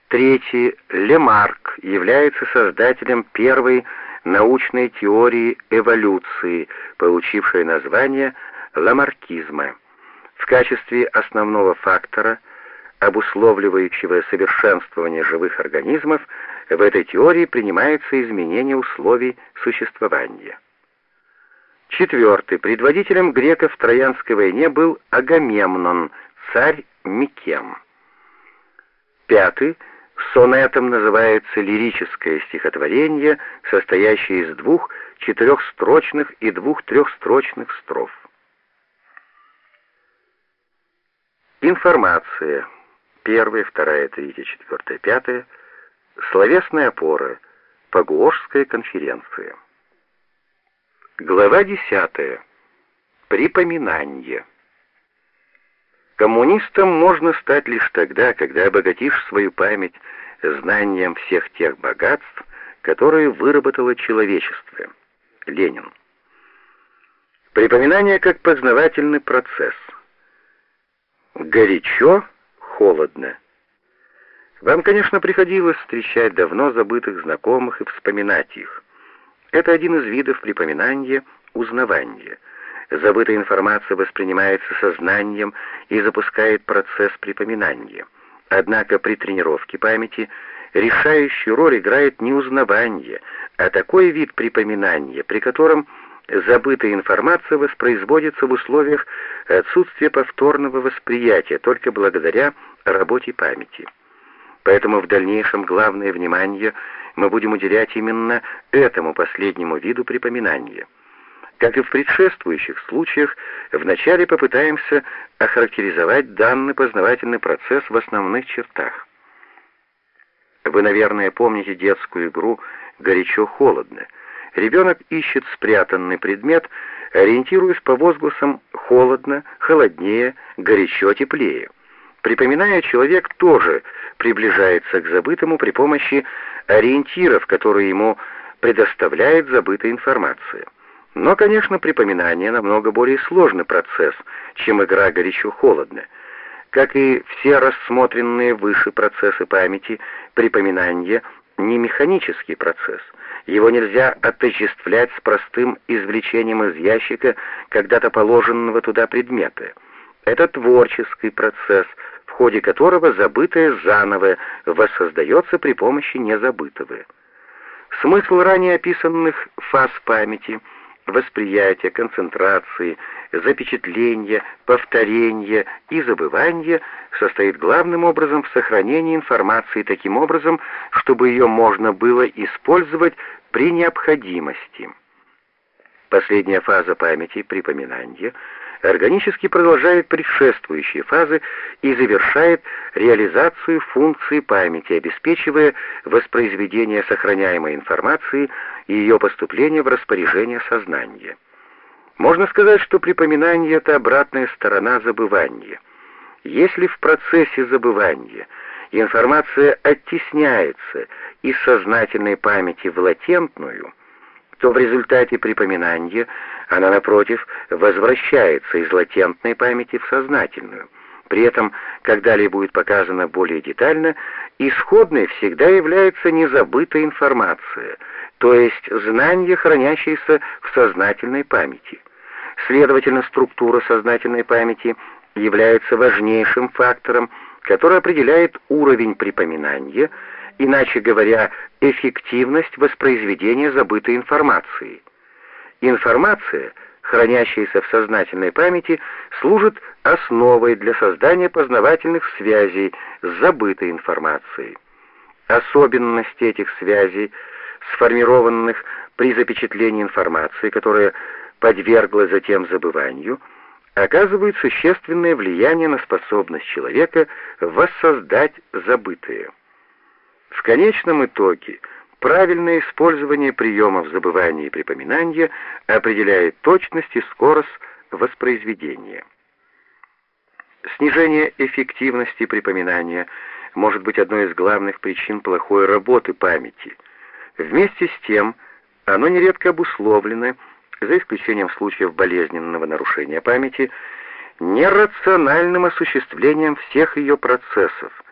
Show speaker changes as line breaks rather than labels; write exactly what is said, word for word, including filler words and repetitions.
Третий. Лемарк является создателем первой научной теории эволюции, получившей название ламаркизма. В качестве основного фактора, обусловливающего совершенствование живых организмов, в этой теории принимается изменение условий существования. Четвертый. Предводителем греков в Троянской войне был Агамемнон, царь Микен. Пятый. Сонетом называется лирическое стихотворение, состоящее из двух четырехстрочных и двух трехстрочных строф. Информация. Первая, вторая, третья, четвертая, пятая. Словесная опора. Пагуошская конференция. Глава десятая. Припоминание. Коммунистом можно стать лишь тогда, когда обогатишь свою память знанием всех тех богатств, которые выработало человечество. Ленин. Припоминание как познавательный процесс. Горячо, холодно. Вам, конечно, приходилось встречать давно забытых знакомых и вспоминать их. Это один из видов припоминания, узнавания. Забытая информация воспринимается сознанием и запускает процесс припоминания. Однако при тренировке памяти решающую роль играет не узнавание, а такой вид припоминания, при котором забытая информация воспроизводится в условиях отсутствия повторного восприятия только благодаря работе памяти. Поэтому в дальнейшем главное внимание мы будем уделять именно этому последнему виду припоминания. Как и в предшествующих случаях, вначале попытаемся охарактеризовать данный познавательный процесс в основных чертах. Вы, наверное, помните детскую игру «Горячо-холодно». Ребенок ищет спрятанный предмет, ориентируясь по возгласам «холодно», «холоднее», «горячо», «теплее». Припоминая, человек тоже приближается к забытому при помощи ориентиров, которые ему предоставляет забытая информация. Но, конечно, припоминание намного более сложный процесс, чем игра горячо-холодно. Как и все рассмотренные выше процессы памяти, припоминание не механический процесс. Его нельзя отождествлять с простым извлечением из ящика когда-то положенного туда предмета. Это творческий процесс, в ходе которого забытое заново воссоздается при помощи незабытого. Смысл ранее описанных фаз памяти — восприятия, концентрации, запечатления, повторения и забывания состоит главным образом в сохранении информации таким образом, чтобы ее можно было использовать при необходимости. Последняя фаза памяти, припоминания, органически продолжает предшествующие фазы и завершает реализацию функции памяти, обеспечивая воспроизведение сохраняемой информации и ее поступление в распоряжение сознания. Можно сказать, что припоминание — это обратная сторона забывания. Если в процессе забывания информация оттесняется из сознательной памяти в латентную, то в результате припоминания она, напротив, возвращается из латентной памяти в сознательную. При этом, как далее будет показано более детально, исходной всегда является незабытая информация, то есть знание, хранящееся в сознательной памяти. Следовательно, структура сознательной памяти является важнейшим фактором, который определяет уровень припоминания, иначе говоря, эффективность воспроизведения забытой информации. Информация, хранящаяся в сознательной памяти, служит основой для создания познавательных связей с забытой информацией. Особенности этих связей, сформированных при запечатлении информации, которая подвергла затем забыванию, оказывают существенное влияние на способность человека воссоздать забытое. В конечном итоге правильное использование приемов забывания и припоминания определяет точность и скорость воспроизведения. Снижение эффективности припоминания может быть одной из главных причин плохой работы памяти. Вместе с тем, оно нередко обусловлено, за исключением случаев болезненного нарушения памяти, нерациональным осуществлением всех ее процессов,